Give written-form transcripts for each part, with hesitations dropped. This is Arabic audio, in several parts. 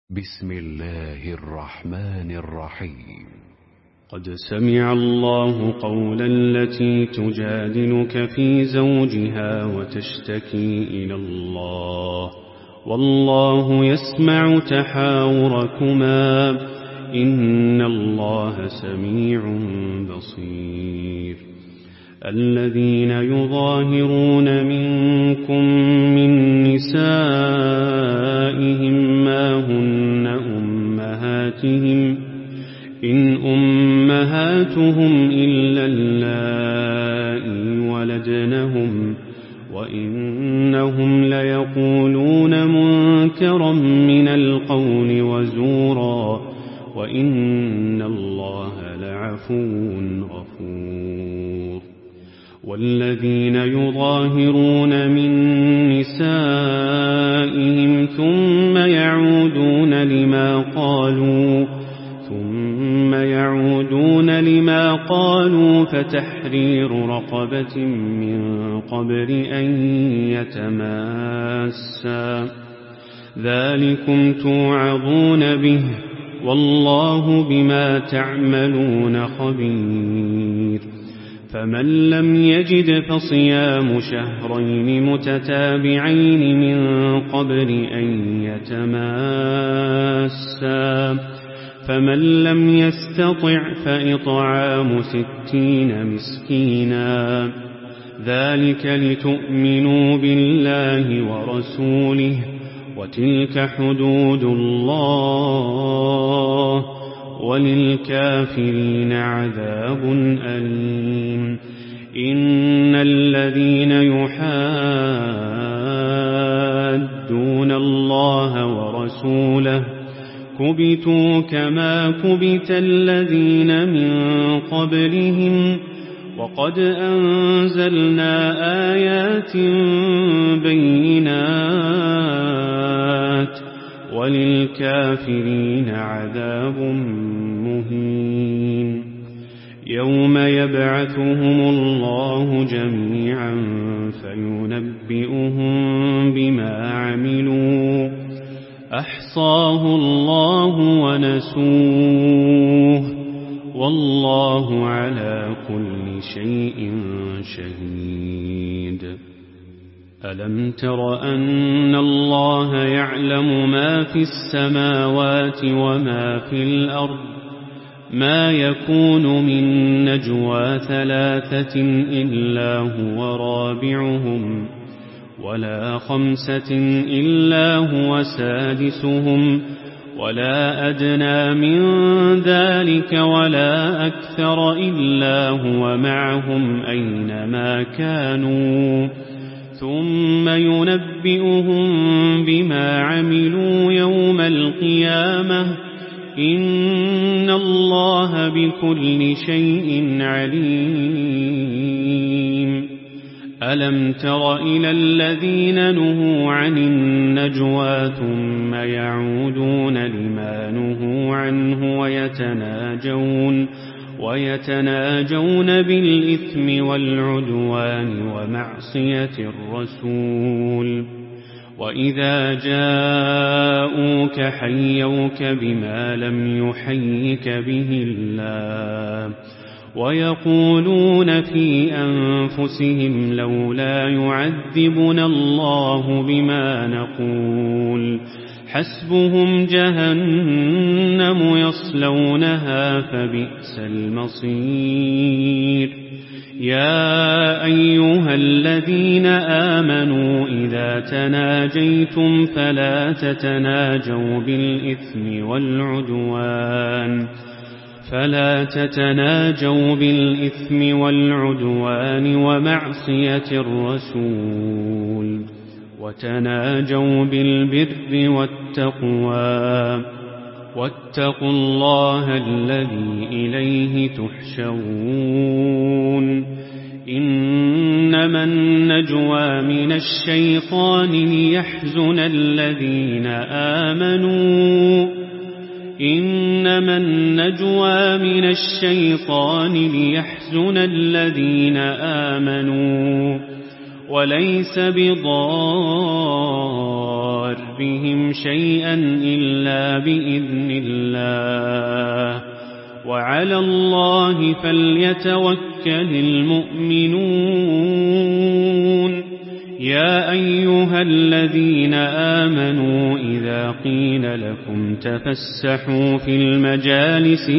بسم الله الرحمن الرحيم. قد سمع الله قول التي تجادلك في زوجها وتشتكي إلى الله والله يسمع تحاوركما إن الله سميع بصير. الذين يظاهرون منكم من نسائهم ما هن أمهاتهم إن أمهاتهم إلا اللائي ولدنهم وإنهم ليقولون منكرا من القول وزورا وإن الله لعفو غفور. والذين يظاهرون من نسائهم ثم يعودون لما قالوا فتحرير رقبة من قبل أن يتماسا ذلكم توعظون به والله بما تعملون خبير. فمن لم يجد فصيام شهرين متتابعين من قبل أن يتماسا فمن لم يستطع فإطعام 60 مسكينا ذلك لتؤمنوا بالله ورسوله وتلك حدود الله وللكافرين عذاب أليم. إن الذين يحادون الله ورسوله كبتوا كما كبت الذين من قبلهم وقد أنزلنا آيات بينات وللكافرين عذاب مهين. يوم يبعثهم الله جميعا فينبئهم بما عملوا أحصاه الله ونسوه والله على كل شيء شهيد. ألم تر أن الله يعلم ما في السماوات وما في الأرض ما يكون من نجوى 3 إلا هو رابعهم ولا 5 إلا هو سادسهم ولا أدنى من ذلك ولا أكثر إلا هو معهم أينما كانوا ثم ينبئهم بما عملوا يوم القيامة إن الله بكل شيء عليم. ألم تر إلى الذين نهوا عن النجوى ثم يعودون لما نهوا عنه ويتناجون بالإثم والعدوان ومعصية الرسول وإذا جاءوك حيوك بما لم يحيك به الله ويقولون في أنفسهم لولا يعذبنا الله بما نقول حسبهم جهنم يصلونها فبئس المصير. يا أيها الذين آمنوا إذا تناجيتم فلا تتناجوا بالإثم والعدوان ومعصية الرسول وتناجوا بالبر والتقوى واتقوا الله الذي إليه تحشرون. إنما النجوى من الشيطان ليحزن الذين آمنوا وليس بضار ربهم شيئا إلا بإذن الله وعلى الله فليتوكل المؤمنون يا أيها الذين آمنوا إذا قيل لكم تفسحوا في المجالس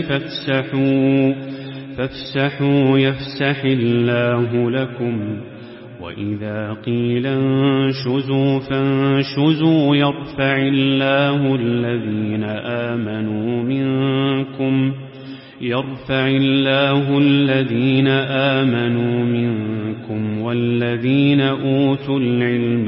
فافسحوا يفسح الله لكم وإذا قيل انشزوا فانشزوا يرفع الله الذين آمنوا منكم والذين أوتوا العلم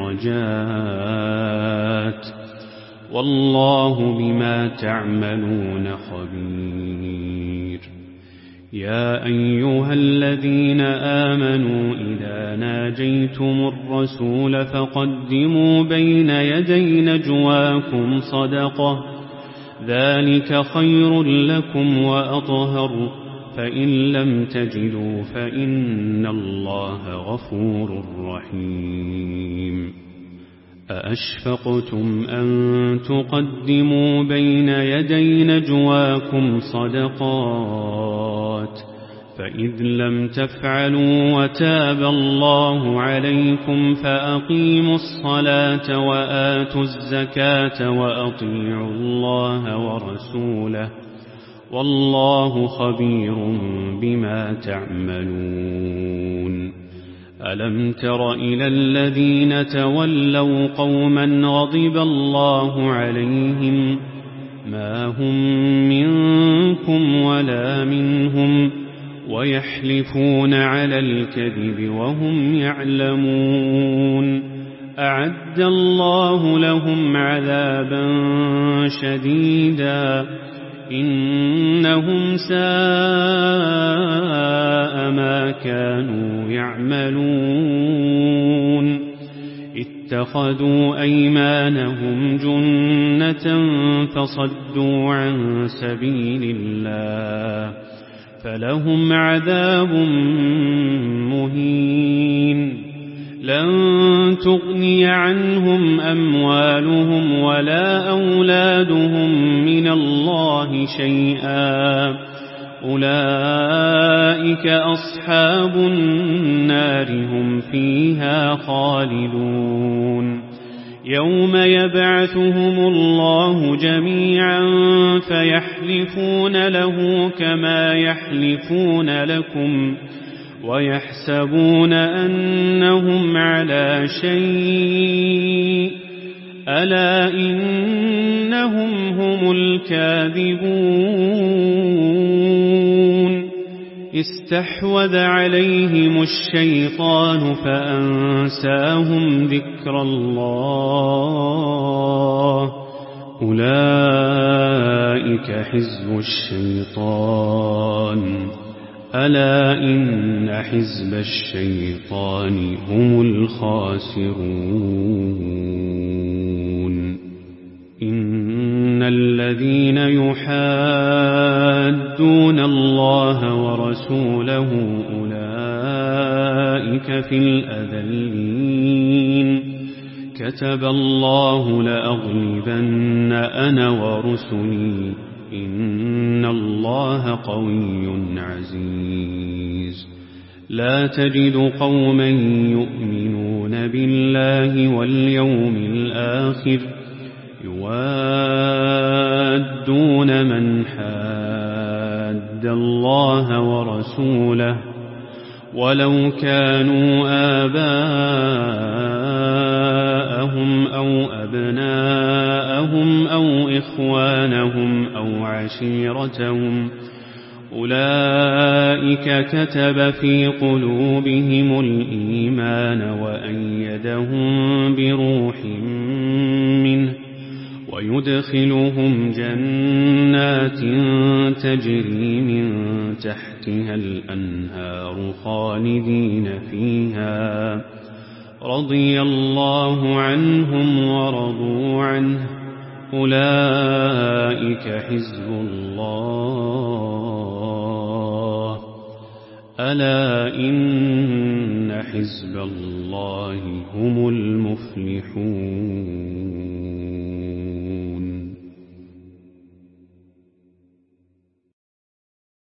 درجات والله بما تعملون خبير يا أيها الذين آمنوا إذا ناجيتم الرسول فقدموا بين يدي نجواكم صدقة ذلك خير لكم وأطهر فإن لم تجدوا فإن الله غفور رحيم أأشفقتم أن تقدموا بين يدي نجواكم صدقات فإذ لم تفعلوا وتاب الله عليكم فأقيموا الصلاة وآتوا الزكاة وأطيعوا الله ورسوله والله خبير بما تعملون ألم تر إلى الذين تولوا قوما غضب الله عليهم ما هم منكم ولا منهم ويحلفون على الكذب وهم يعلمون أعد الله لهم عذابا شديدا إنهم ساء ما كانوا يعملون اتخذوا أيمانهم جنة فصدوا عن سبيل الله فلهم عذاب مهين لن تغني عنهم أموالهم ولا أولادهم من الله شيئا أولئك أصحاب النار هم فيها خالدون يوم يبعثهم الله جميعا فيحلفون له كما يحلفون لكم ويحسبون أنهم على شيء ألا إنهم هم الكاذبون استحوذ عليهم الشيطان فأنساهم ذكر الله أولئك حزب الشيطان ألا إن حزب الشيطان هم الخاسرون إن الذين يحادون الله ورسوله أولئك في الأذلين كتب الله لأغلبن أنا ورسلي إن الله قوي عزيز لا تجد قوما يؤمنون بالله واليوم الآخر يوادون من حاد الله ورسوله ولو كانوا آباءهم أو أبناءهم أو إخوانهم أو عشيرتهم أولئك كتب في قلوبهم الإيمان وأيدهم بروح منه ويدخلهم جنات تجري من تحتها الأنهار خالدين فيها رضي الله عنهم ورضوا عنه أولئك حزب الله ألا إن حزب الله هم المفلحون